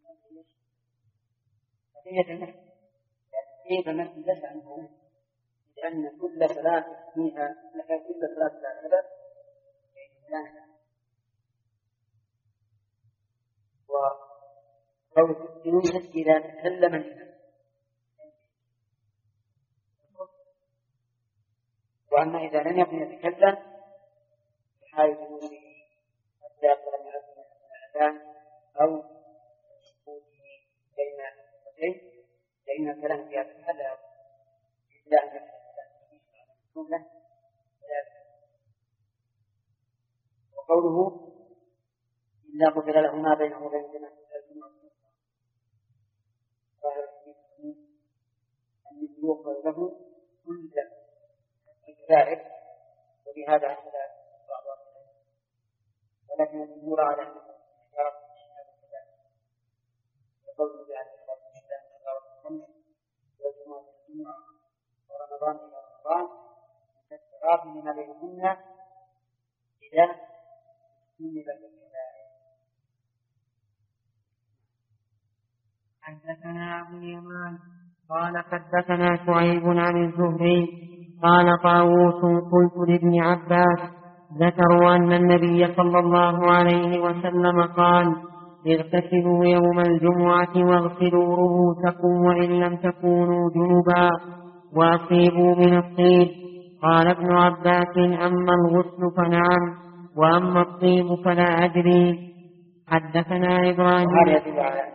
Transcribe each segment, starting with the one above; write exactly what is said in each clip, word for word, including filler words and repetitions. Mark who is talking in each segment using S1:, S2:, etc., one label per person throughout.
S1: قضية المسجد كيف المسجد ليس عنه، لأن كل صلاة فيها كل صلاة لا سبب وقول يوجد إذا تكلم الإمام، وأما إذا لم يكن يتكلم في حال جلوسه حتى يقرأ من الأذان أو سكوته بين الخطبتين، فإن الكلام في هذا الحال إلا أن يكون له. وقوله إلا غفر له ما بينه وبين الجنة أن يغفر له كل ذلك، ولهذا أخذ بعض العلماء، ولكن الجمهور على أن الشرط يقول بأن الإسلام شرط الخمس والجمعة والجمعة ورمضان إلى رمضان كالتراب لما بينهن إذا سلب الكبائر.
S2: حدثنا أبو اليمان قال حدثنا شعيب عن الزهري قال طاووس قلت لابن عباس ذكروا أن النبي صلى الله عليه وسلم قال اغتسلوا يوم الجمعة واغسلوا رؤوسكم وإن لم تكونوا جنبا وأصيبوا من الطيب. قال ابن عباس أما الغسل فنعم وأما الطيب فلا أدري. حدثنا إبراهيم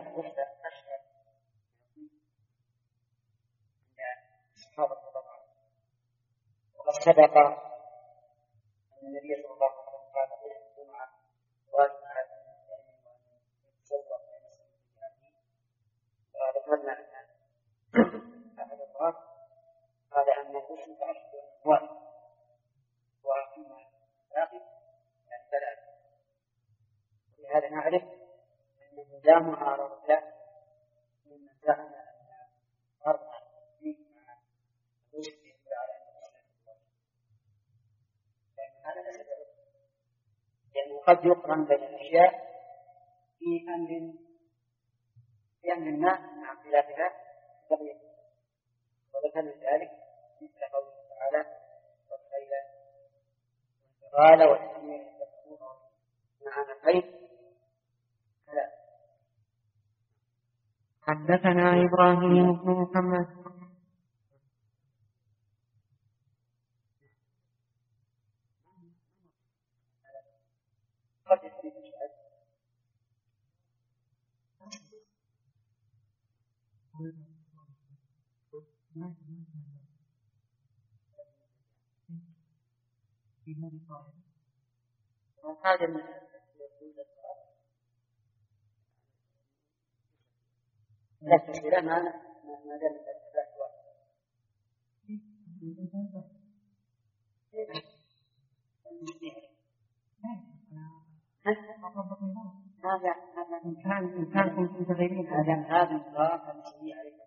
S1: سبق أن النبي صلى الله عليه وسلم قال في الجمعة واجب على المسلمين أن يتصدق وذكرنا أن أحد الرواة قال أن الغسل أشهر واجب وأما الباقي يعني ثلاث. ولهذا نعرف أنه لا معارضة من زعم أن فرض التكليف مع الغسل لأنه قد يقرن بين الأشياء في أمر في أمر ما مع خلافها بقية، وذكرنا ذلك مثل قوله تعالى والخيل والبغال والحمير والبقر مع الخيل.
S2: حدثنا إبراهيم بن محمد
S1: وهذا من لا تشير ما ما دام الثلاث واحد هذا هذا إمكان إمكان كنت تغيرين هذا هذا الضابط الذي عليك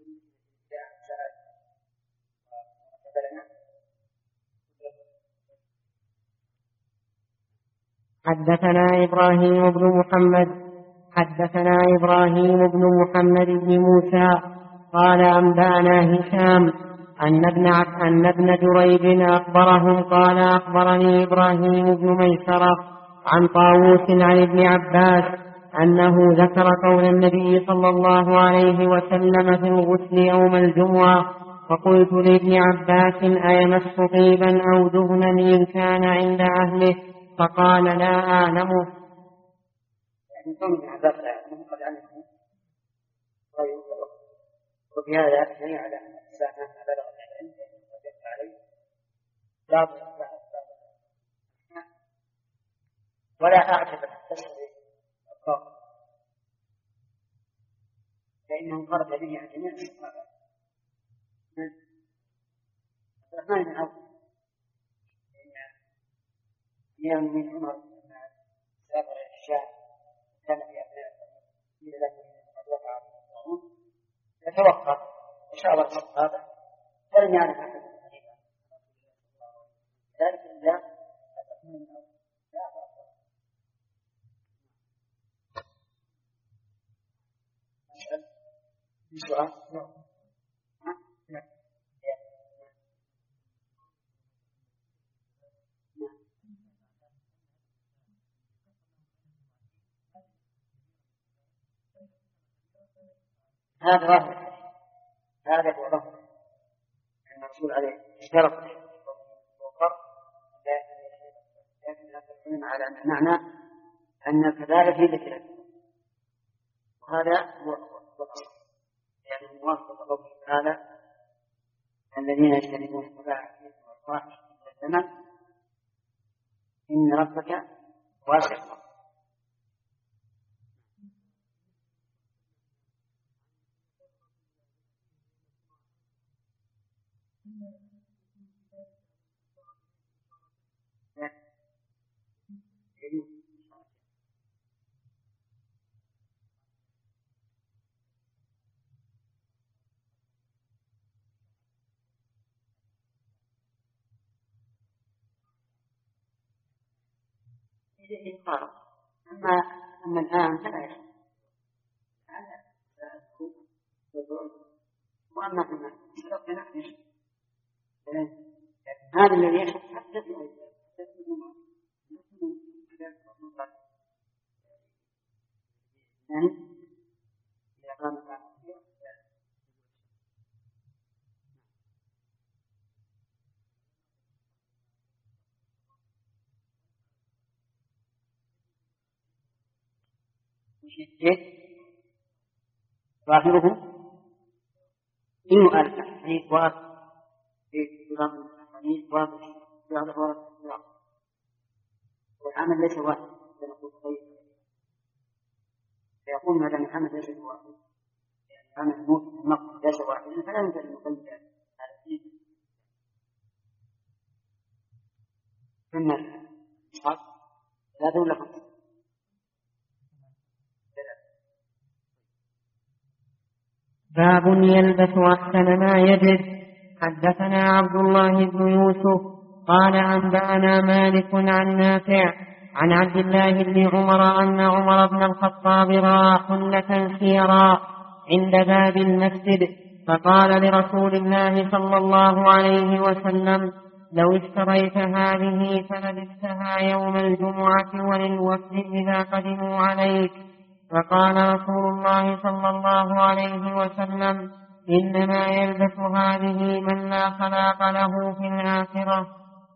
S2: حدثنا إبراهيم بن محمد حدثنا إبراهيم بن محمد بن موسى قال أنبأنا هشام أن ابن أن ابن جريج أخبرهم قال أخبرني إبراهيم بن ميسرة عن طاووس عن ابن عباس أنه ذكر قول النبي صلى الله عليه وسلم في الغسل يوم الجمعة، فقلت لابن عباس أيمس طيبا أو دهنا إن كان عند أهله؟ فقال لا أعلمه.
S1: يعني كون ابن عباس لا يعلمه قد علمه وفي هذا دليل على أن الإنسان مهما بلغ العلم وجدت عليه لا تصلح ولا أعجب التسوي الضغط، فإنه خرج به عن جميع الصحابة. الرحمن بن عوف يوم من عمر سافر إلى الشام كان في أثناء إلى له قد وقع في الطاعون فتوقف وشاور الصحابة ولم يعرف أحد ذلك إلا الرحمن بن عوف. السؤال؟ هذا ظاهر هذا هو ظاهر أن الرسول عليه اشترط الوقر، لكن العلم على أن المعنى أن الكبائر في ذكره، وهذا هو الأصل، يعني موافق قوله تعالى الذين يجتنبون الكبائر والفواحش في الزمن إن ربك واسع الفضل. أما أما الآن فلا يخفى وأما كنا سبقنا هذا الذي يخفى حتى في إذا قام شيء ظاهره إنه ألف حديث واضح في نظام الحديث واضح في هذا الورق، والعمل ليس واحد فنقول طيب فيقول هذا محمد ليس واحد، يعني عمل الموت النقد ليس واحد فلا يمكن أن نقيد هذا الشيء. ثم الإسحاق ثلاثة ولا خمسة؟
S2: باب يلبس أحسن ما يجد. حدثنا عبد الله بن يوسف قال أنبأنا مالك عن نافع عن عبد الله بن عمر أن عمر بن الخطاب رأى حلة خيرا عند باب المسجد فقال لرسول الله صلى الله عليه وسلم لو اشتريت هذه فلبستها يوم الجمعة وللوفد إذا قدموا عليك. فقال رسول الله صلى الله عليه وسلم إنما يلبس هذه من لا خلاق له في الآخرة.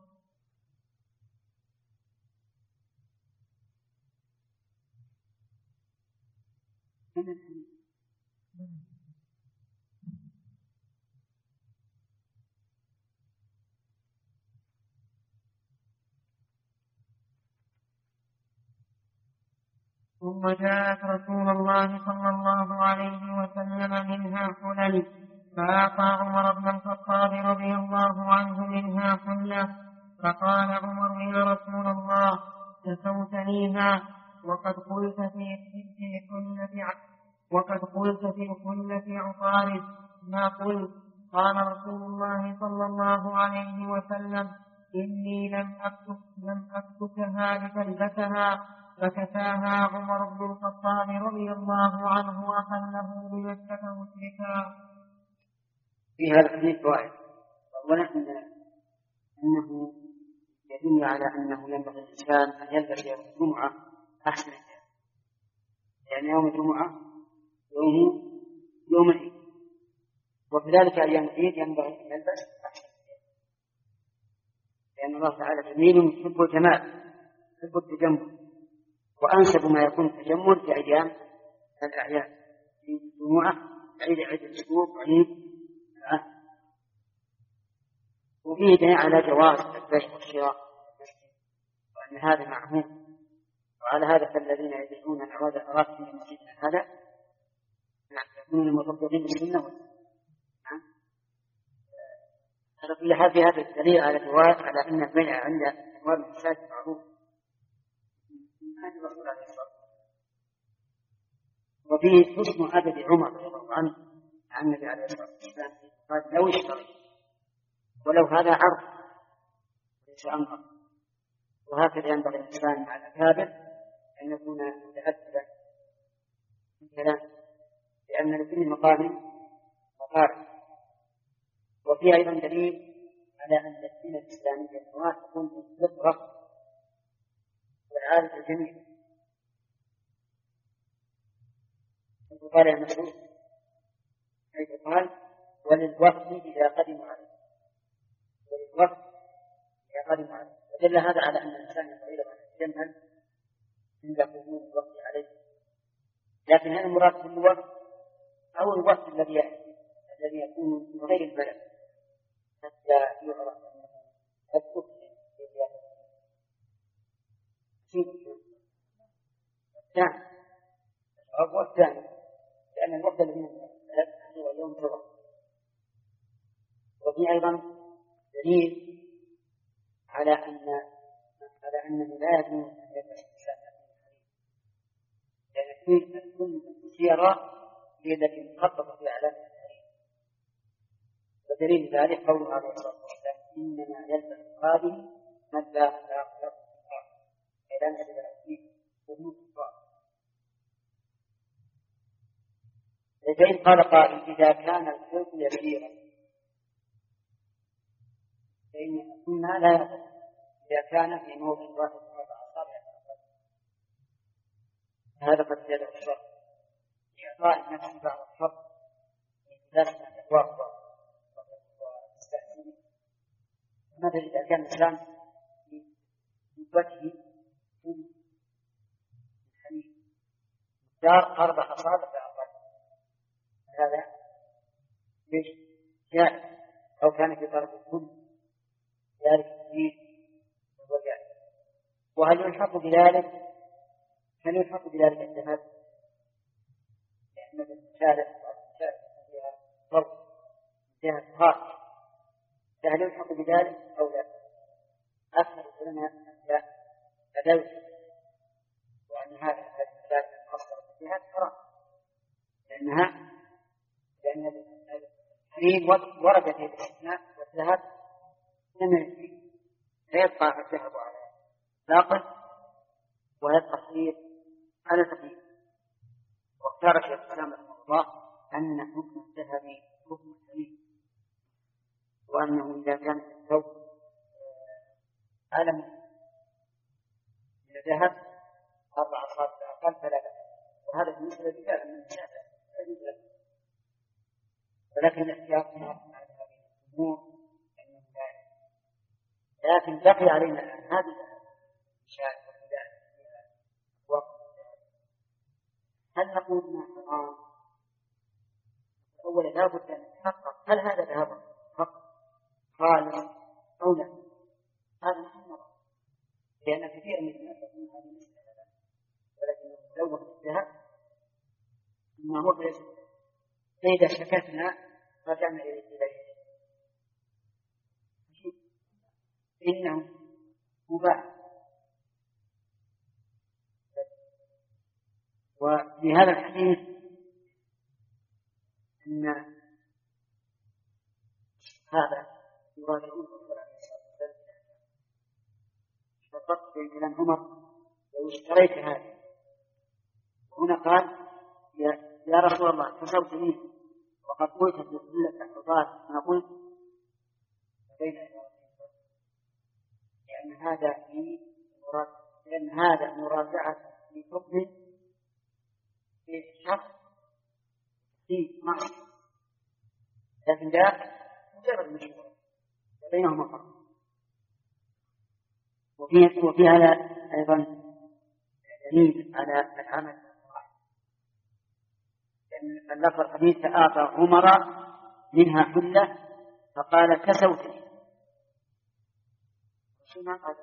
S2: ثم جاءت رسول الله صلى الله عليه وسلم منها حلل فأعطى عمر بن الخطاب رضي الله عنه منها حلة. فقال عمر يا رسول الله كسوتنيها وقد قلت في حلة وقد قلت في حلة عطارد ما قلت. قال رسول الله صلى الله عليه وسلم إني لم أكتب لم أكتبها لتلبسها. فكفاها عمر بن الخطاب رضي الله عنه وأحله بمكة مشركا.
S1: في هذا الحديث فوائد. أولا أنه يدل على أنه ينبغي الإنسان أن يلبس يوم الجمعة أحسن الثياب، يعني يوم الجمعة يوم يوم العيد، وكذلك أيام العيد ينبغي أن يلبس أحسن الثياب، لأن الله تعالى جميل يحب الجمال يحب التجمل، وأنسب ما يكون التجمل في أيام الأعياد في الجمعة عيد عيد الأسبوع وعيد العهد. وفيه دليل على جواز البيع والشراء وأن هذا معهود. وعلى هذا فالذين يدعون العواد الأراضي من مسجدنا هذا يكونون المطبقين بالسنة. نعم هذا كل حال في هذا الدليل على جواز على أن البيع عند أبواب المساجد معروف. وفيه حسن أدب عمر رضي الله عنه عن النبي عليه الصلاة والسلام قال لو اشتري، ولو هذا عرض ليس أمر. وهكذا ينبغي الإنسان مع الأكابر أن يكون متأدبا في الكلام، لأن لكل مقام قارئ. وفي أيضا دليل على أن الدين الإسلامي الموافق بالفطرة والعادة الجميع. قال يا مسعود حيث قال وللوفد إذا قدموا عليه، وللوفد إذا قدموا عليه، ودل هذا على أن الإنسان ينبغي له أن يتجمل عند قدوم الوفد عليه. لكن هل المراد بالوفد أو الوفد الذي الذي يكون من غير البلد حتى يعرف أنه قد أسلم في زيادة الثاني أو الثاني، لأن الوفد الذي من البلد هو يوم جمعة. وفي أيضا دليل على أن على أنه لا يجوز أن يدعو الإنسان لأن في كل سيرة هي التي مخططة في أعلام التاريخ. ودليل ذلك قوله عليه الصلاة والسلام إنما يلبس القادم من لا خلاق له في الأرض، أي لا نجد له فيه وجود الصلاة. لذلك قال قائل إذا كان الخلق يسيرا فإن كنا لا يقف إذا كان في موضع واحد أربع أصابع هذا قد زاد الشر إعطاء النفس بعض الحظ من ذلك الأبواب والمستحسنين. مثلا إذا كان الإنسان في وجهه كل حديث دار أربع أصابع فأقل هذا ليش جائز، أو كان في طرف الكل ذلك الدين وهو جائز. وهل يلحق بذلك هل يلحق بذلك الذهب؟ لأن المشارع فيها فرق فيها خاص، فهل يلحق بذلك أو لا؟ أكثر العلماء لا أدوت، وأن هذا المشارع المؤثرة فيها حرام، لأنها لأن الحريم ورد في الاستثناء والذهب لم يجري، فيبقى الذهب على باقل ويبقى الحرير على تقييد. واختار شيخ الإسلام رحمه الله أن حكم الذهب حكم الحرير، وأنه إذا كان الثوب ألم من الذهب أربع أصابع أقل فلا بأس، وهذا بالنسبة للرجال من الشافعي. ولكن الاحتياط على هذه الأمور لكن بقي علينا الآن هذه الشاهد وقت. هل نقول انها حرام؟ أولا لا بد أن نتحقق هل هذا ذهب حق خالص أو لا. هذا محمد، لأن كثير من الناس يقولون هذه المسألة، ولكن لو الذهب ما هو بيجب. فإذا شككنا رجعنا إليه إنه مباح. وفي هذا الحديث أن هذا يراجعون الرسول عليه الصلاة والسلام فقط في كلام عمر لو اشتريت هذا، هنا قال يا, يا رسول الله كسوت منه وقد قلت في قلة الحفاظ ما قلت بين لأن هذا في لأن هذا مراجعة في حكم في شخص في معه، لكن ذاك مجرد مشروع بينهما فرق. وفي وفي هذا أيضا دليل على العمل، لأن اللفظ الحديث أعطى عمر منها حلة فقال كسوتني، ما قال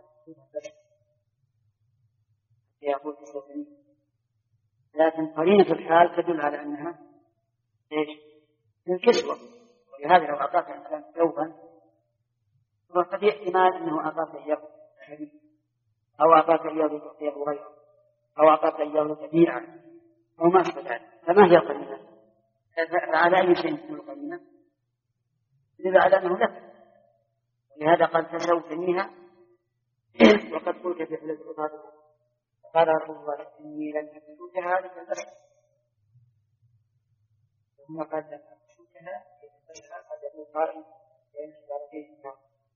S1: يقول كسوتني، لكن قرينة الحال تدل على أنها إيش؟ الكسوة. ولهذا لو أعطاك الإنسان ثوبا فقد احتمال أنه أعطاك إياه حديث أو أعطاك إياه غيره أو أعطاك إياه تبيعا أو ما أشبه ذلك. فما هي القرينة؟ فعلى أي شيء تكون القرينة؟ تدل على أنه لك. ولهذا قال كسوتنيها وقد قلت في حلة العباد قال رسول الله إني لم أكسوك هذه البلد ثم قال لم أكسوكها قد يكون قائم بين طرفيه.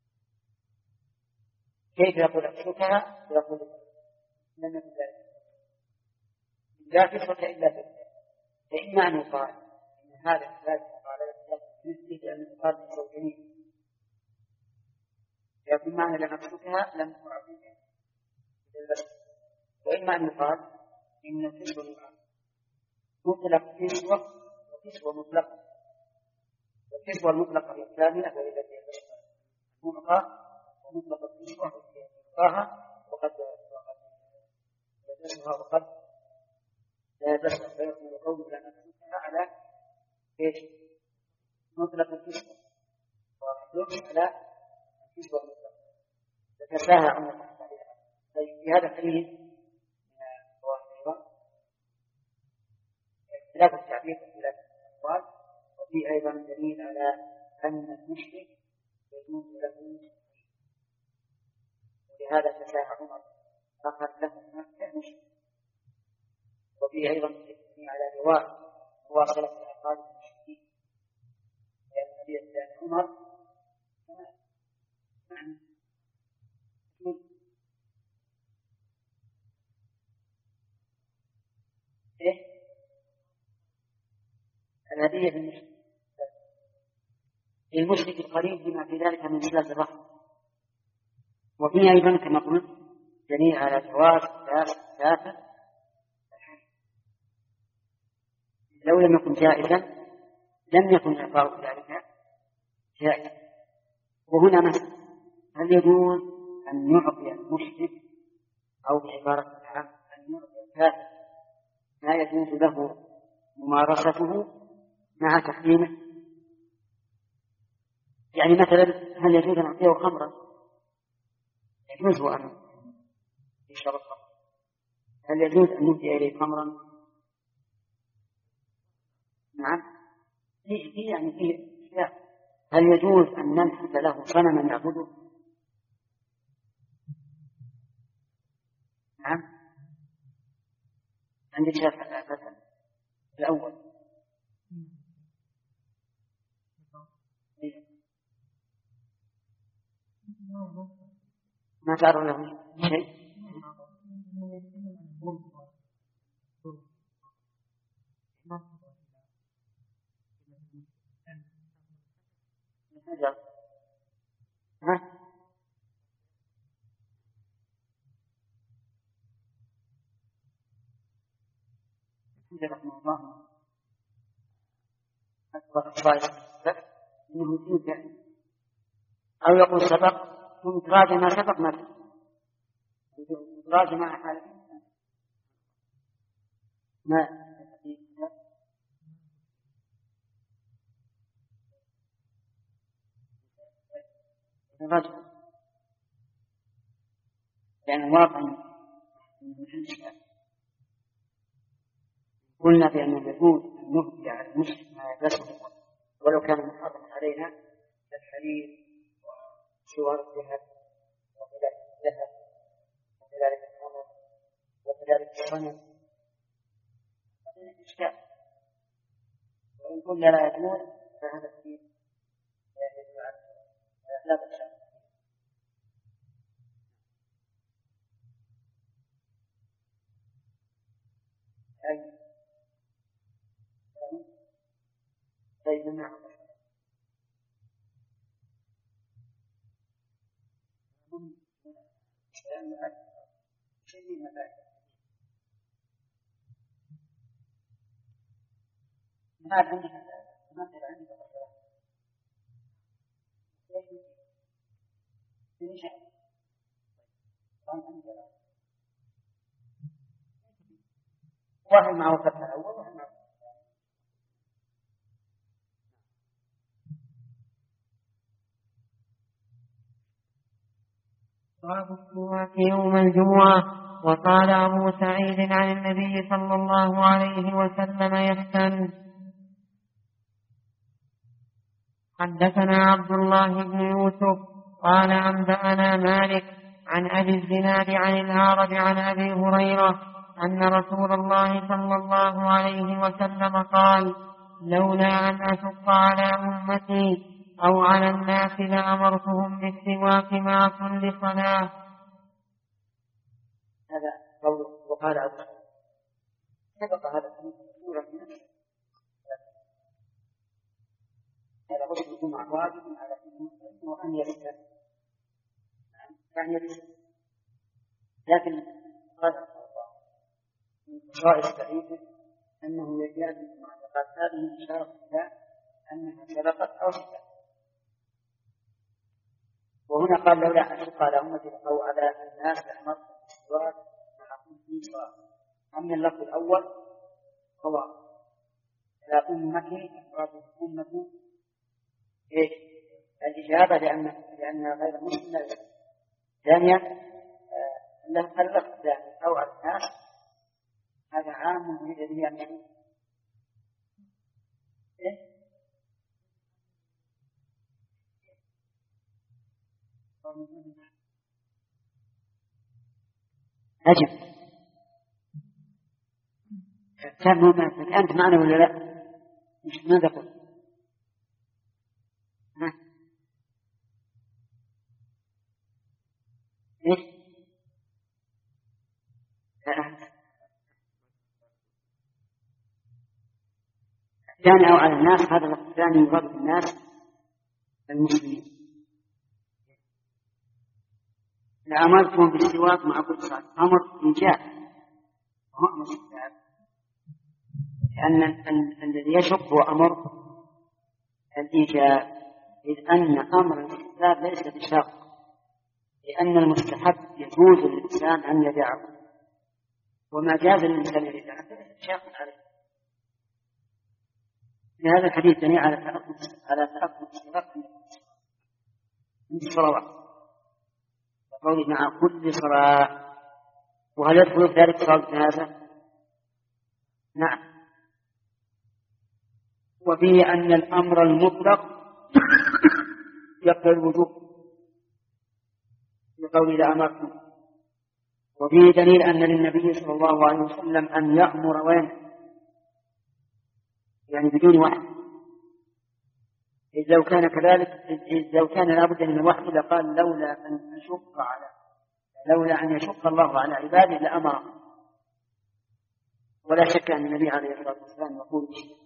S1: كيف يقول أكلها؟ يقول لم يكن ذلك لا كسوة إلا بالله. فإما أن يقال إن هذا الكتاب قال مثل أن يقال بالزوجين، يكون معنى لم أكلها لم أعطيها. وإما أن يقال إن الكسوة مطلق كسوة وكسوة مطلقة، والكسوة المطلقة هي الثانية وهي التي مطلقة ومطلق الكسوة وقد وقد يدرسها وقد لا يدرسها، فيكون قول لنا نفسها على ايش؟ مطلق الكسوة ويدرس على الكسوة المطلقة. ذكرناها عن في هذا الحديث من فوائد اختلاف التعبير واختلاف الأقوال، وفي أيضا دليل على أن المشرك يجوز له، ولهذا تشاء عمر فقد له مكة مشرك. وفيه أيضا دليل على رواء مواصلة أعقاب المشركين، لأن النبي كان عمر معنى إيه الهدية للمشرك للمشرك القريب بما في ذلك من صلة الرحم. وفيه أيضا كما قلت دليل على جواز كافة لو لم يكن جائزا لم يكن إعطاء ذلك جائزا. وهنا مثلا هل يجوز أن يعطي المشرك أو بعبارة العام أن يعطي الكافر ما يجوز له ممارسته مع تحريمه؟ يعني مثلا هل يجوز أن نعطيه خمرا؟ يجوز أن يشرب الخمر. هل يجوز أن نهدي إليه خمرا؟ نعم. فيه يعني فيه أشياء. هل يجوز أن ننحت له صنما نعبده؟ نعم. عندي شرح مثلا الأول ما تعرف له شيء. ها؟ رحمه الله أكبر الصائر إنه يمكن أو يقول سبق ثم تراجع ما سبق ما تراجع مع حالة ما تراجع لأن الواقع قلنا بأنه يجوز أن نهدي على المسلم ما يدرسه ولو كان محرما علينا كالحرير وشوار الذهب وكذلك وكذلك الخمر وكذلك الصنم إشكال. وإن قلنا لا يجوز فهذا الدين لا بأس. أي طيب نعم. ما عندي ما عندي واحد معه فتح الأول واحد معه
S2: باب السواك يوم الجمعة. وقال أبو سعيد عن النبي صلى الله عليه وسلم يفتن. حدثنا عبد الله بن يوسف قال أنبأنا مالك عن أبي الزناد عن الأعرج عن أبي هريرة أن رسول الله صلى الله عليه وسلم قال: لولا أن أشق على أمتي أو على الناس لأمرتهم بالسواك مع كل صلاة.
S1: هذا قول وقال عبد الله سبق هذا في سورة الناس. هذا غسل الجمعة واجب على المسلم وأن يرث يعني يرث، لكن قال من خصائص بعيدة أنه يجاز المعتقد هذه إشارة إلى أنها سبقت أو سبقت. وهنا قال لولا أن أشق على أمتي أو على الناس لأمرت بالسواك مع كل صلاة. أما اللفظ الأول هو على أمتي أفراد أمتي إيش؟ الإجابة لأن لأنها غير مسلمة. ثانيا اللفظ الثاني أو على الناس هذا عام من الذي أن يكون إيه؟ أجب كان أنت معنا ولا لا؟ مش ماذا قلت؟ ها؟ إيه؟ الثاني أو على الناس هذا الثاني يراد الناس المسلمين. لأمرتهم بالسواك مع كل صلاة أمر إيجاب هو أمر استحباب، لأن الذي يشق هو أمر الإيجاب، إذ أن أمر الاستحباب ليس بشرط، لأن المستحب يجوز للإنسان أن يدعه، وما جاز للإنسان أن يدعه ليس بشرط عليه. لهذا الحديث دليل على تأكد على تأكد الصلاة من الصلوات وقوله مع كل صلاة. وهل يدخل في ذلك صلاة الجنازة؟ نعم. وفيه أن الأمر المطلق يقتضي الوجوب لقول لا أمركم. وفيه دليل أن للنبي صلى الله عليه وسلم أن يأمر وين يعني بدون وحي، إذ لو كان كذلك إذ لو كان لابد من الوحي لقال لولا أن أشق على لولا أن يشق الله على عباده لأمرهم. ولا شك أن النبي عليه الصلاة والسلام يقول شيء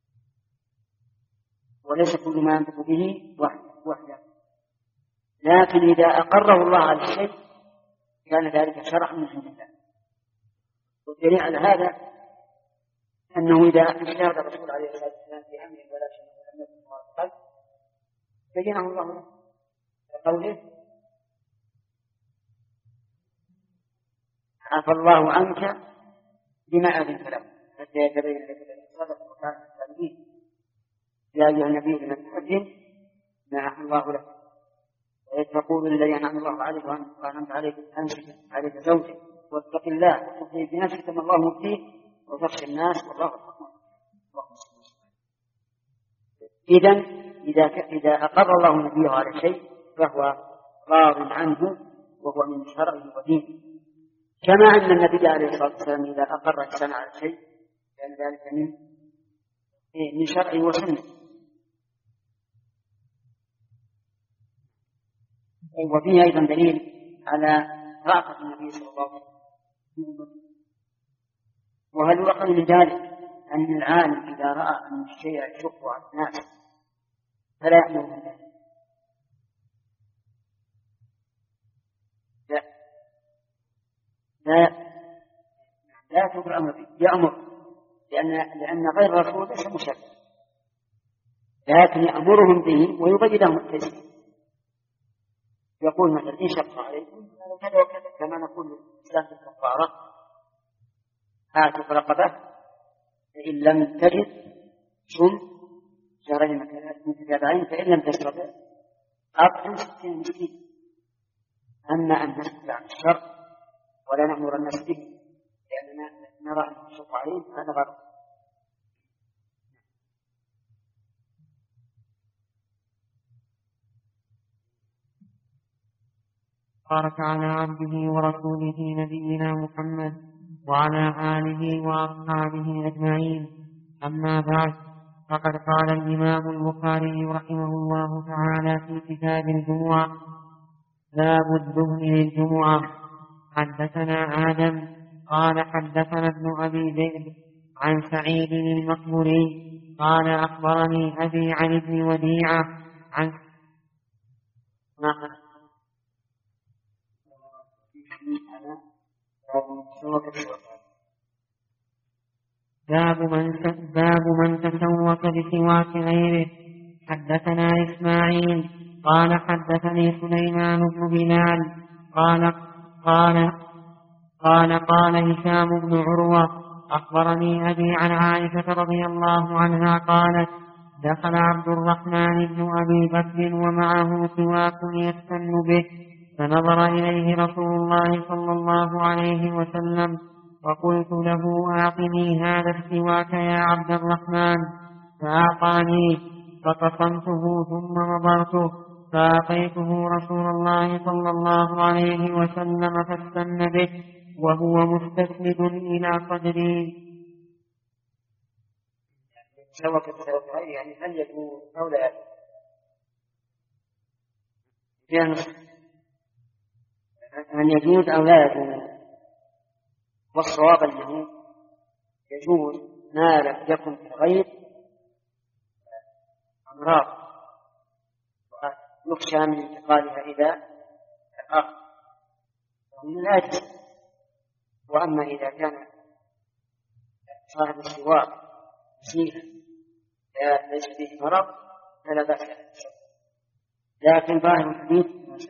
S1: وليس كل ما ينطق به وحده، لكن إذا أقره الله على الشيء كان ذلك شرعا من عند الله. والدليل على هذا أنه إذا اجتهد الرسول عليه الصلاة والسلام في أمر ولا شيء ولم يكن موافقا بينه الله له بقوله عفى الله عنك بما أذنت له حتى يتبين لك الذي صدق وكان الصادقين. يا أيها النبي لمن تؤذن ما عفى الله له وإذ تقول للذي أنعم الله عليك وأنعمت عليك أمسك عليك زوجك واتق الله وتخفي في نفسك ما الله مبديه وتخشى الناس والله الرحمن. إذن إذا إذا أقر الله نبيه على شيء فهو راض عنه وهو من شرعه ودينه، كما أن النبي عليه الصلاة والسلام إذا أقر الإنسان على شيء كان ذلك من من شرعه وسنه. وفيه أيضا دليل على رأفة النبي صلى الله عليه وسلم. وهل يؤخذ من ذلك أن العالم إذا رأى أن الشيء يشق على الناس فلا يأمر به؟ لا لا لا يترك الأمر به، يأمر، لأن لأن غير الرسول ليس مشرع، لكن يأمرهم به ويبين لهم التيسير. يقول مثلا إن شق عليكم كذا وكذا، كما نقول للإسلام الكفارة أعتق رقبة فإن لم تجد صم شهرين متتابعين فإن لم تستطع أطعم ستين مسكين. أما أن نسكت عن الشر ولا نأمر الناس به لأننا نرى أن نشق عليهم هذا غلط.
S2: بارك على عبده ورسوله نبينا محمد وعلى آله وأصحابه أجمعين. أما بعد، فقد قال الإمام البخاري رحمه الله تعالى في كتاب الجمعة: باب الدهن للجمعة. حدثنا آدم قال حدثنا ابن أبي ذئب عن سعيد المقبري قال أخبرني أبي عن ابن وديعة عن باب من باب من تسوق بسواك غيره. حدثنا إسماعيل قال حدثني سليمان بن بلال قال قال قال قال هشام بن عروة أخبرني أبي عن عائشة رضي الله عنها قالت: دخل عبد الرحمن بن أبي بكر ومعه سواك يستن به، فنظر إليه رسول الله صلى الله عليه وسلم، وقلت له: أعطني هذا السواك يا عبد الرحمن، فأعطاني، فقسمته ثم نظرته فأعطيته رسول الله صلى الله عليه وسلم فاستن به وهو مستسند إلى قدري.
S1: سوك السوك يعني هل يكون أو لا يكون؟ أن يجوز أو لا يجوز، والصواب أنه يجوز ما لم يكن في غير أمراض يخشى من انتقالها إلى الآخر ومن لا يجوز. وأما إذا كان صاحب السواك مسيحا ليس به مرض فلا بأس. لكن ظاهر الحديث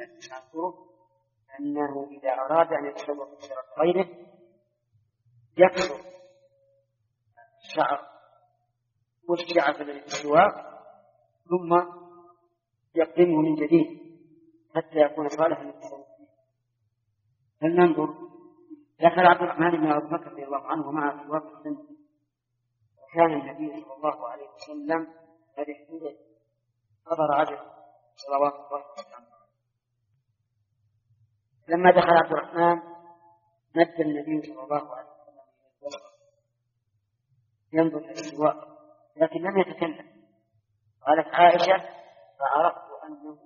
S1: أنه إذا أراد أن يتسوق بشرط غيره يكسر الشعر والشعر الذي في السواك ثم يقدمه من جديد حتى يكون صالحا للتسوق. فلننظر. دخل عبد الرحمن بن أبي بكر رضي الله عنه معه سواك السن، وكان النبي صلى الله عليه وسلم قد احتدى قدر عجل صلوات الله وسلامه. لما دخل عبد الرحمن مد النبي صلى الله عليه وسلم ينظر إلى السواك لكن لم يتكلم. قالت عائشة: فعرفت أنه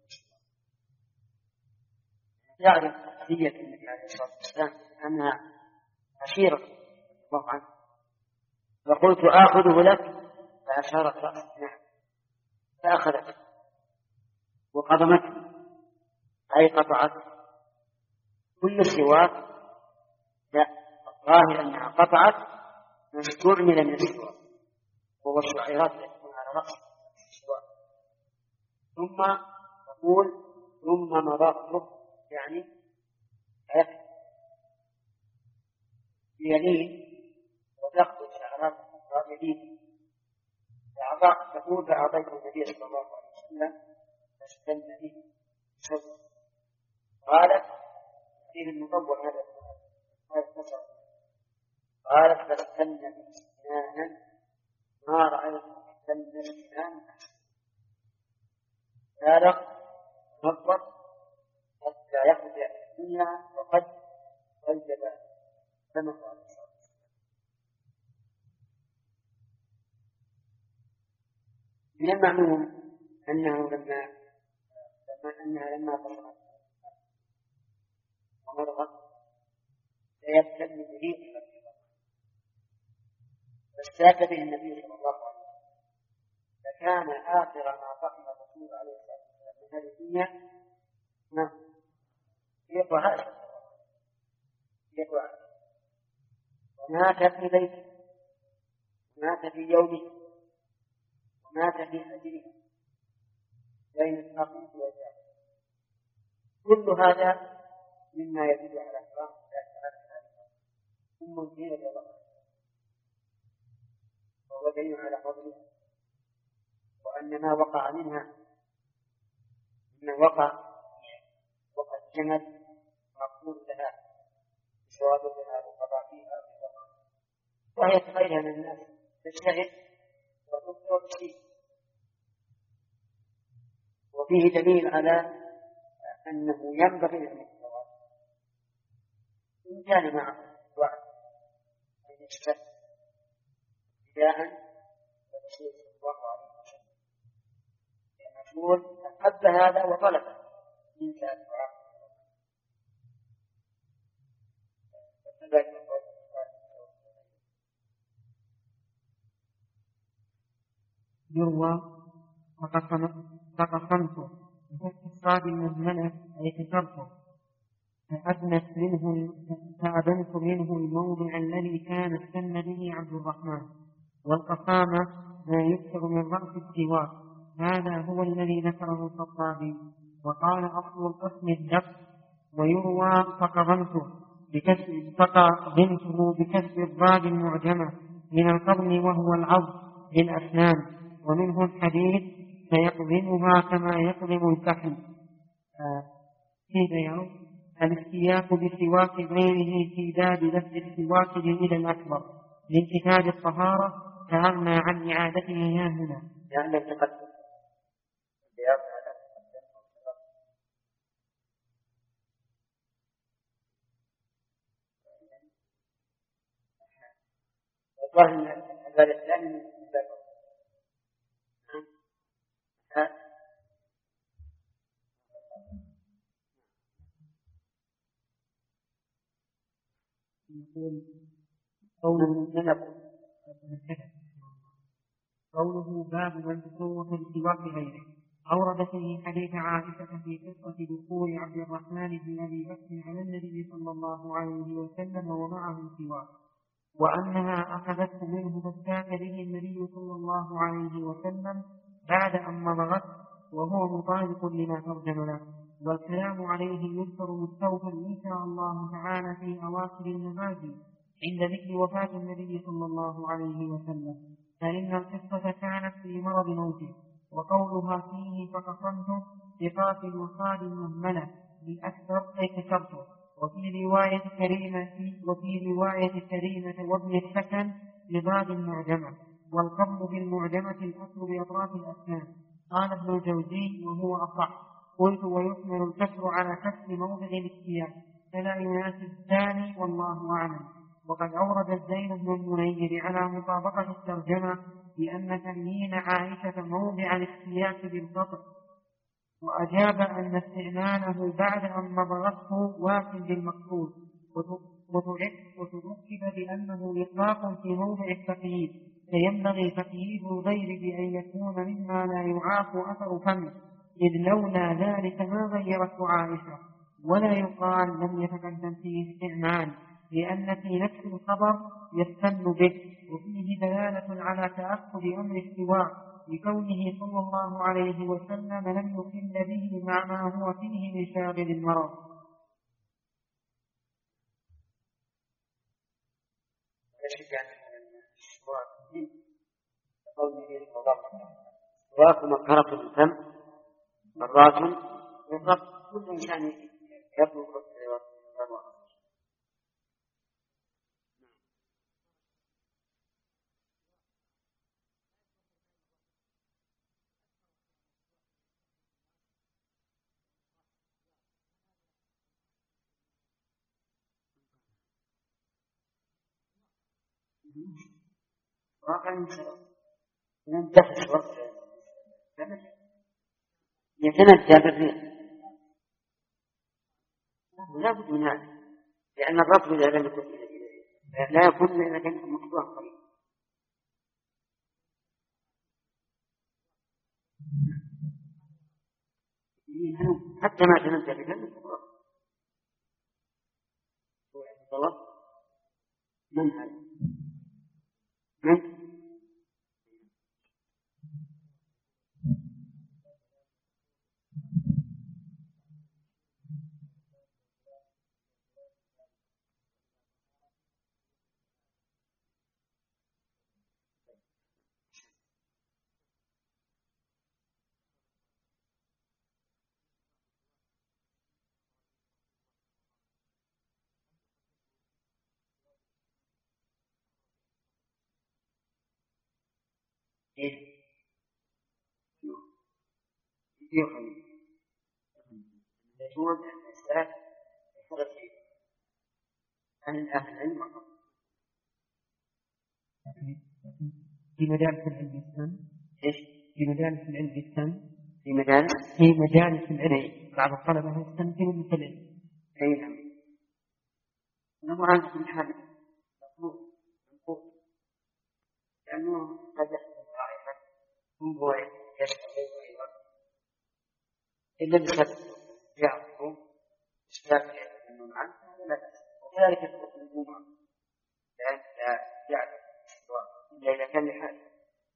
S1: يعرف هدية النبي عليه الصلاة والسلام أنها عشيرة الله عنه، فقلت: آخذه لك، فأشارت رأسه نعم، فأخذته وقضمته أي قطعت كل السواك. لا، الظاهر أنها قطعت ما استعمل من السواك وهو الشعيرات التي تكون على رأس السواك، ثم تقول: ثم مضغته، يعني أكل بيمين وتأخذ شعرات يمين فأعطاك، تقول: فأعطيت النبي صلى الله عليه وسلم فاستن به صدق. قالت فيه المطول هذا التصر، قالت: فاستن به سنانا ما رأيت استن سنانا أحسن. بالغ نظر حتى يخرج الدنيا وقد وجب سمع. من المعلوم أنه لما لما أنها لما تصرت ومرضت سيبتل به فاستاك به النبي صلى الله عليه وسلم، فكان آخر ما فعل الرسول عليه الصلاة والسلام من هذه الدنيا يقوى هذا يقوى ومات في بيته ومات في يومه ومات في أجله بين النقيض والجهل. كل هذا مما يدل على إكرام الله تعالى ثم دين الله، وهو دليل على فضله، وأن ما وقع منها مما وقع وقع الجمل مقبول لها بصوابها وقضائها وهي تغيرها من الناس تجتهد وتبطل شيء. وفيه دليل على أنه ينبغي أن يتواصل إن كان معه وعد أن يشتد ابتداء الرسول صلى الله عليه وسلم، لأن الرسول أحب هذا وطلبه من ساعة
S2: يروى فقسمته بفتح الصاد المهملة أي كسرته، فأدنت منه فأدنت منه الموضع الذي كان استن به عبد الرحمن. والقسامة ما يكسر من رأس السواك، هذا هو الذي ذكره الخطابي. وقال أصل القسم الدفع. ويروى فقضمته بكسر فقضمته بكسر الضاد المعجمة من القرن وهو العض للأسنان. ومنه الحديث فيقضمها كما يقضم الكحل. في بيان الاستياق بسواك غيره في باب لفظ السواك إلى الأكبر من كتاب الطهارة، فأغنى عن إعادته ها هنا.
S1: يعني تقدم والله الباب الثاني
S2: يقول قوله باب من تصوف بسواك غيره. أورد فيه حديث عائشة في قصة دخول عبد الرحمن بن أبي بكر على النبي صلى الله عليه وسلم ومعه سواك، وأنها أخذته منه فاستاك به النبي صلى الله عليه وسلم بعد أن مضغت، وهو مطابق لما ترجم له. والكلام عليه يذكر مستوفا إن شاء الله تعالى في أواخر المغازي عند ذكر وفاة النبي صلى الله عليه وسلم، فإن القصة كانت في مرض موته. وقولها فيه فقصمته بقاف الوصال المهملة بالأكثر أي كسرته. وفي رواية كريمة وفي رواية كريمة وابن السكن بضاد المعجمة. والقبض بالمعجمة الأصل بأطراف الأسنان. قال ابن الجوزي وهو أصح. قلت ويكمل الكسر على كسر موضع الاستياء، فلا يناسب الثاني والله أعلم. وقد أورد الزين بن المنير على مطابقة الترجمة بأن تنيين عائشة موضع الاستياء بالقطع، وأجاب أن استعماله بعد أن مضغته واكل بالمقصود، وتركب بأنه إطلاق في موضع التقييد، فينبغي تقييد الغير بأن يكون مما لا يعاف أثر فمه، إذ لولا ذلك ما غيرته عائشة. ولا يقال لم يتقدم فيه استعمال، لأن في نفس الخبر يستن به، وفيه دلالة على تأكد أمر السواك لكونه صلى الله عليه وسلم لم يخل به مع ما هو فيه من شاغل المرض.
S1: السواك مطهرة الفم مرات وقف كل إنسان يطلق السواك. واقعا ينتهي وقت يتنجى بالريح، لا بد من هذا، لأن الرفض إذا لم يكن لا يكون إذا كان مقطوع قريب. حتى ما تنجى بذلك الغلط من هذا من إيه يخلي يجوز الإسلام بفرصه عن الأهل العلم.
S2: في مجالس العلم السن.
S1: إيش؟
S2: في مجالس العلم السن.
S1: في مجالس
S2: في مجالس العلم بعض الطلبة السن في مجلس العلم.
S1: أي نعم. نوعا من حال مطلوب منقول لأنه قد يحصل رائحة هو يشتغل أيضا إلا بسبب يعرفه اشتاق يتكلمون عنه لا بأس. وكذلك يخطب الجمعة لأن لا يعرف إلا إذا كان لحاله.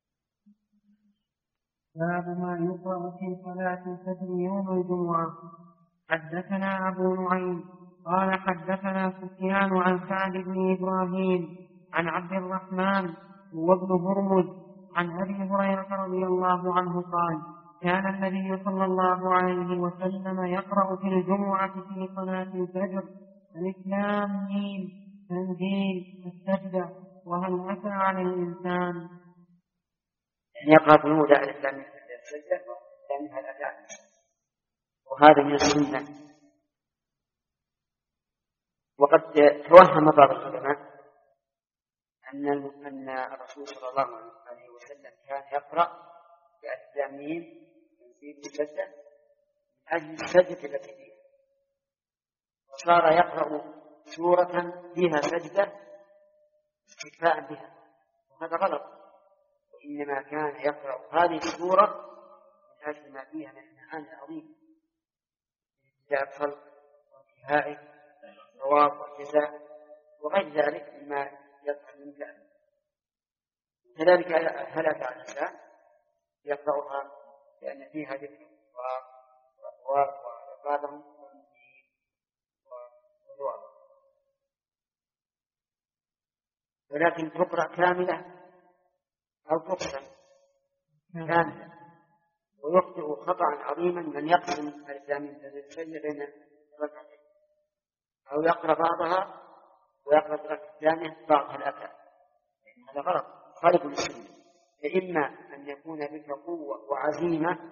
S2: باب ما يقرأ في صلاة الفجر يوم الجمعة. حدثنا أبو نعيم قال حدثنا سفيان عن سعد بن إبراهيم عن عبد الرحمن وابن هرمز عن أبي هريرة رضي الله عنه قال كان النبي صلى الله عليه وسلم يقرأ في الجمعة في صلاة الفجر ألف لام ميم تنزيل السجدة وهل أتى على الإنسان.
S1: يقرأ في الأولى ألف لام ميم السجدة وهل أتى على الإنسان، وهذا من السنة. وقد توهم بعض العلماء أن أن الرسول صلى الله عليه وسلم كان يقرأ بألف لام ميم تنزيل السجدة من أجل السجدة التي فيها، وصار يقرأ سورة فيها سجدة استكفاء بها، وهذا غلط. وإنما كان يقرأ هذه السورة من أجل ما فيها من المعاني العظيمة ابتداء الخلق وانتهائه الثواب والجزاء وغير ذلك مما يظهر من ذلك. كذلك هل أتى على الإنسان يقرأها لأن فيها ذكر الله والثواب وعقابهم والثواب، ولكن تقرأ كاملة أو تقسم كاملة. ويخطئ خطأ عظيما من يقسم الإسلام بين ركعتين أو يقرأ بعضها ويقرأ الركعة الثانية بعضها الأكل، هذا غلط خالف للسنة. فإما أن يكون بك قوة وعزيمة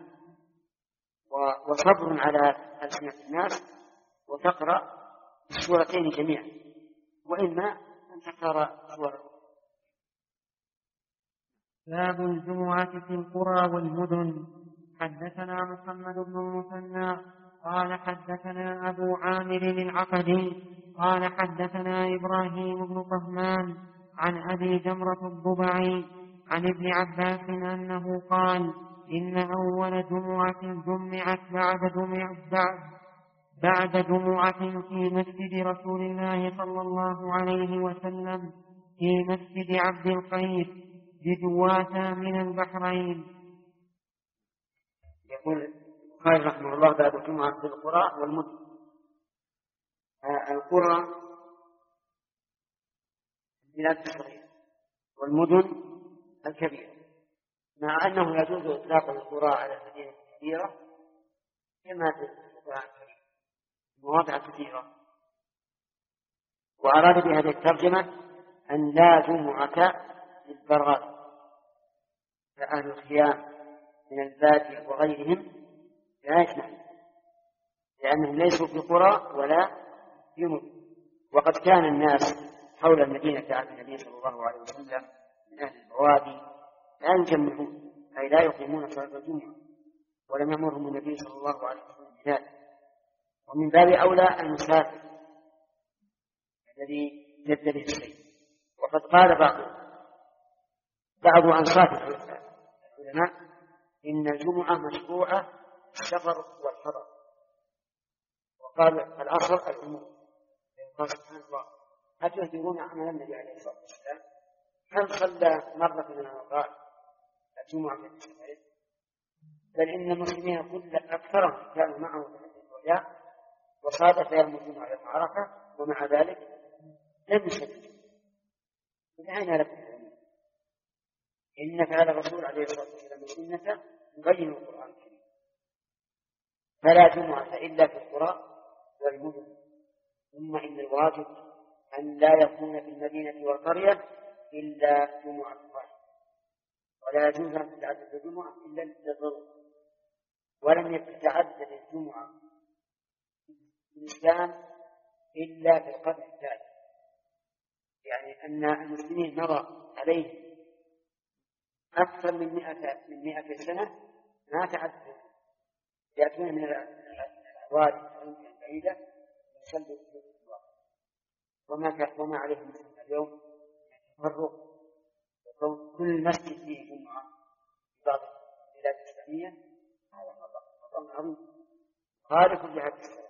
S1: وصبر على ألسنة الناس وتقرأ السورتين جميعا، وإما أن تقرأ سورة.
S2: باب الجمعة في القرى والمدن. حدثنا محمد بن المثنى قال حدثنا أبو عامر العقدي قال حدثنا إبراهيم بن طهمان عن أبي جمرة الضبعي عن ابن عباس أنه قال إن أول جمعة جمعت بعد جمعة بعد, بعد جمعة في مسجد رسول الله صلى الله عليه وسلم في مسجد عبد الخير بجواسة من البحرين.
S1: يقول قال رحمه الله باب الجمعة في القرى والمدن. القرى البلاد الصغيرة والمدن الكبيرة، مع أنه يجوز إطلاق القرى على المدينة الكبيرة كما في القرآن الكريم مواضع كثيرة. وأراد بهذه الترجمة أن لا جمعة للبرغاث فأهل الخيام من البادية وغيرهم لا يسمعون لأنهم ليسوا في قرى ولا في مدن. وقد كان الناس حول المدينة عهد النبي صلى الله عليه وسلم من أهل البوادي لا يجمعون أي لا يقيمون صلاة الجمعة، ولم يأمرهم النبي صلى الله عليه وسلم بذلك. ومن باب أولى المسافر الذي جد به الشيء. وقد قال بعض بعض أنصاف العلماء إن الجمعة مشروعة السفر والحضر، وقال الأصل الأمور. قال سبحانه الله هل تهدرون عمل النبي عليه الصلاة والسلام هل صلى مرة من المرات الجمعة في السفر؟ بل إن المسلمين كل أكثرهم كانوا معه في حديث الوداع وصادف يوم الجمعة على عرفة ومع ذلك لم يصلي. فأين لكم إن فعل الرسول عليه الصلاة والسلام سنة يبين القرآن الكريم. فلا جمعة إلا في القرى والمدن. ثم إن الواجب أن لا يكون في المدينة والقرية إلا جمعة واحدة، ولا يجوز أن تتعدد الجمعة إلا للضرورة. ولم يتعدد الجمعة في الإسلام إلا في القرن الثالث، يعني أن المسلمين مضى عليه أكثر من مئة من مئة سنة ما تعدوا يأتون من الأوادي البعيدة يصلوا في الله وما وما عليهم مثل اليوم تفرق وكون كل مسجد فيه جمعة في بعض البلاد الإسلامية هذا خطأ عظيم خالف لهذا السلام.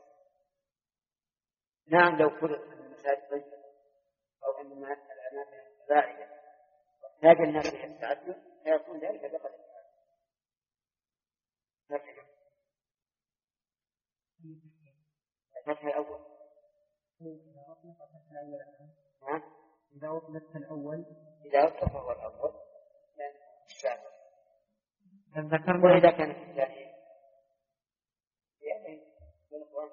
S1: نعم لو فرض أن المساجد ضيقة أو أن الأماكن بعيدة واحتاج الناس إلى التعدد فيكون ذلك بقدر الفتح الفتح الأول.
S2: إذا أطلق الأول
S1: إذا أطلق هو الأول لأن الشافع
S2: ذكرنا
S1: وإذا كان في الثاني يعني بالقرآن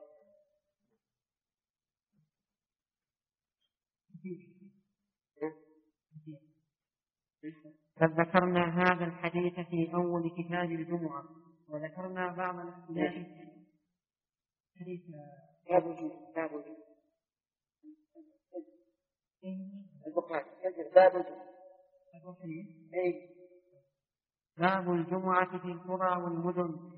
S2: قد ذكرنا هذا الحديث في أول كتاب الجمعة وذكرنا بعض الاختلاف حديث
S1: باب الجمعة البخاري باب الجمعة
S2: باب الجمعة في القرى والمدن.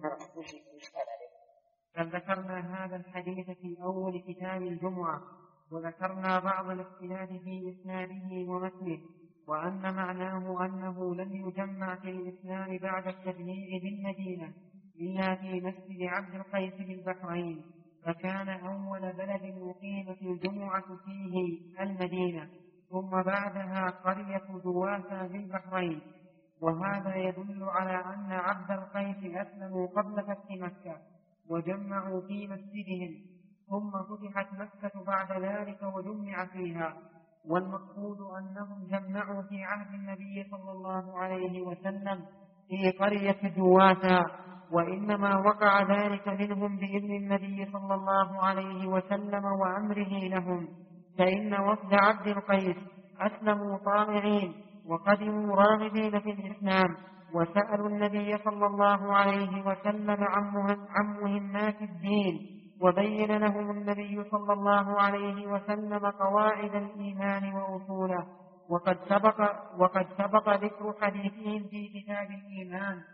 S2: قد ذكرنا هذا الحديث في أول كتاب الجمعة وذكرنا بعض الاختلاف في إسناده ومتنه وأن معناه أنه لم يجمع في الإسلام بعد التبييع بالمدينة إلا في مسجد عبد القيس بالبحرين فكان أول بلد أقيمت الجمعة فيه المدينة ثم بعدها قرية دواسة بالبحرين. وهذا يدل على أن عبد القيس أسلموا قبل فتح مكة وجمعوا في مسجدهم ثم فتحت مكة بعد ذلك وجمع فيها. والمقصود أنهم جمعوا في عهد النبي صلى الله عليه وسلم في قرية دواسة وإنما وقع ذلك منهم بإذن النبي صلى الله عليه وسلم وأمره لهم فإن وفد عبد القيس أسلموا طائعين وقدموا راغبين في الإسلام وسألوا النبي صلى الله عليه وسلم عن مهمات الدين وبين لهم النبي صلى الله عليه وسلم قواعد الإيمان وأصوله وقد سبق, وقد سبق ذكر حديثهم في كتاب الإيمان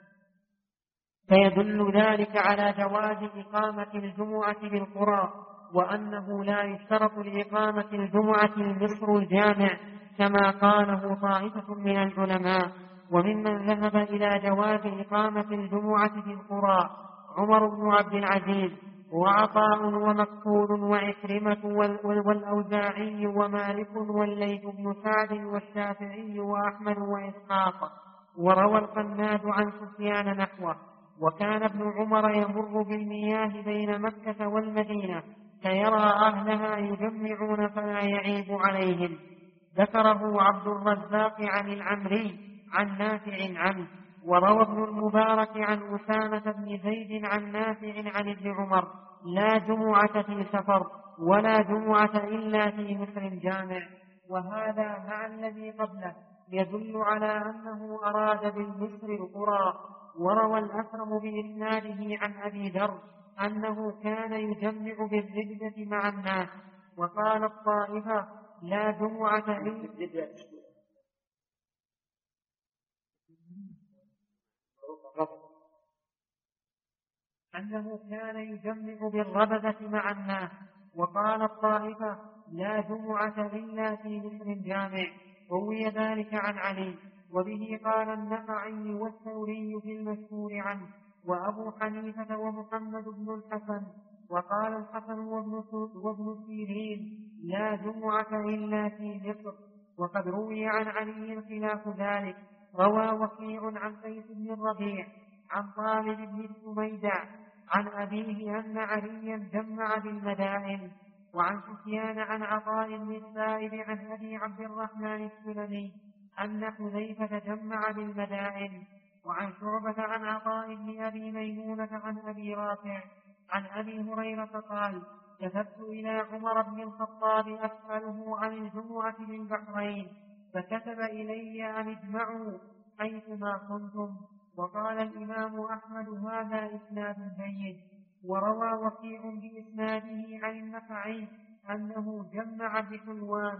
S2: فيدل ذلك على جواز إقامة الجمعة بالقرى وأنه لا يشترط لإقامة الجمعة المصر الجامع كما قاله طائفة من العلماء. وممن ذهب إلى جواز إقامة الجمعة بالقرى عمر بن عبد العزيز وعطاء ومكحول وعكرمة والأوزاعي ومالك والليث بن سعد والشافعي وأحمد وإسحاق وروى القناد عن سفيان نحوه. وكان ابن عمر يمر بالمياه بين مكة والمدينة فيرى أهلها يجمعون فلا يعيب عليهم. ذكره عبد الرزاق عن العمري عن نافع عنه. وروى ابن المبارك عن أسامة بن زيد عن نافع عن ابن عمر لا جمعة في سفر ولا جمعة إلا في مصر جامع. وهذا مع الذي قبله يدل على أنه أراد بالمصر القرى. وروى الأكرم بإسناده عن أبي ذر أنه كان يجمع بالردة مع الناس. وقال الطائفة لا جمعة إلا أنه كان يجمع بالربذة مع الناس. وقال الطائفة لا جمعة إلا في مصر جامع. روي ذلك عن علي وبه قال النخعي والثوري في المشهور عنه وأبو حنيفة ومحمد بن الحسن. وقال الحسن وابن سيرين لا جمعة إلا في مصر. وقد روي عن علي خلاف ذلك. روى وكيع عن قيس بن الربيع عن طالب بن السميدع عن أبيه أن عليا جمع بالمدائن. وعن سفيان عن عطاء بن السائب عن أبي عبد الرحمن السلمي أن حذيفة جمع بالمدائن. وعن شعبة عن عطاء بن أبي ميمونة عن أبي رافع عن أبي هريرة قال كتبت إلى عمر بن الخطاب أسأله عن الجمعة بالبحرين فكتب إلي أن اجمعوا حيثما كنتم. وقال الإمام أحمد هذا إسناد جيد. وروى وكيع بإسناده عن النخعي أنه جمع بحلوان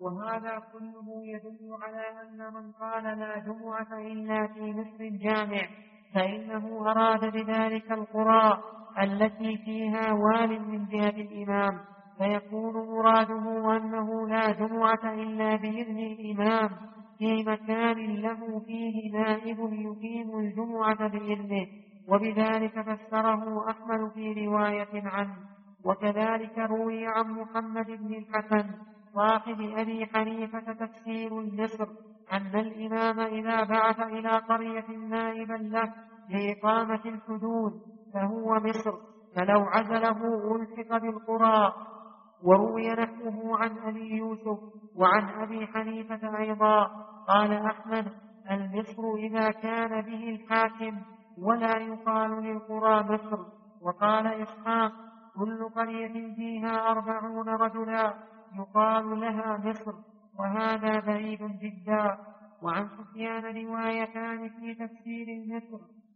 S2: وهذا كله يدل على أن من قال لا جمعة إلا في مصر الجامع فإنه أراد بذلك القرى التي فيها وال من جهة الإمام، فيكون مراده أنه لا جمعة إلا بإذن الإمام في مكان له فيه نائب يقيم الجمعة بإذنه، وبذلك فسره أحمد في رواية عنه. وكذلك روي عن محمد بن الحسن صاحب أبي حنيفة تفسير المصر أن الإمام إذا بعث إلى قرية نائبا له لإقامة الحدود فهو مصر، فلو عزله ألحق بالقرى. وروي نحوه عن أبي يوسف وعن أبي حنيفة أيضا. قال أحمد: المصر إذا كان به الحاكم، ولا يقال للقرى مصر. وقال إسحاق: كل قرية فيها أربعون رجلا يقال لها مصر، وهذا بعيد جدا. وعن سفيان روايتان في تفسير مصر،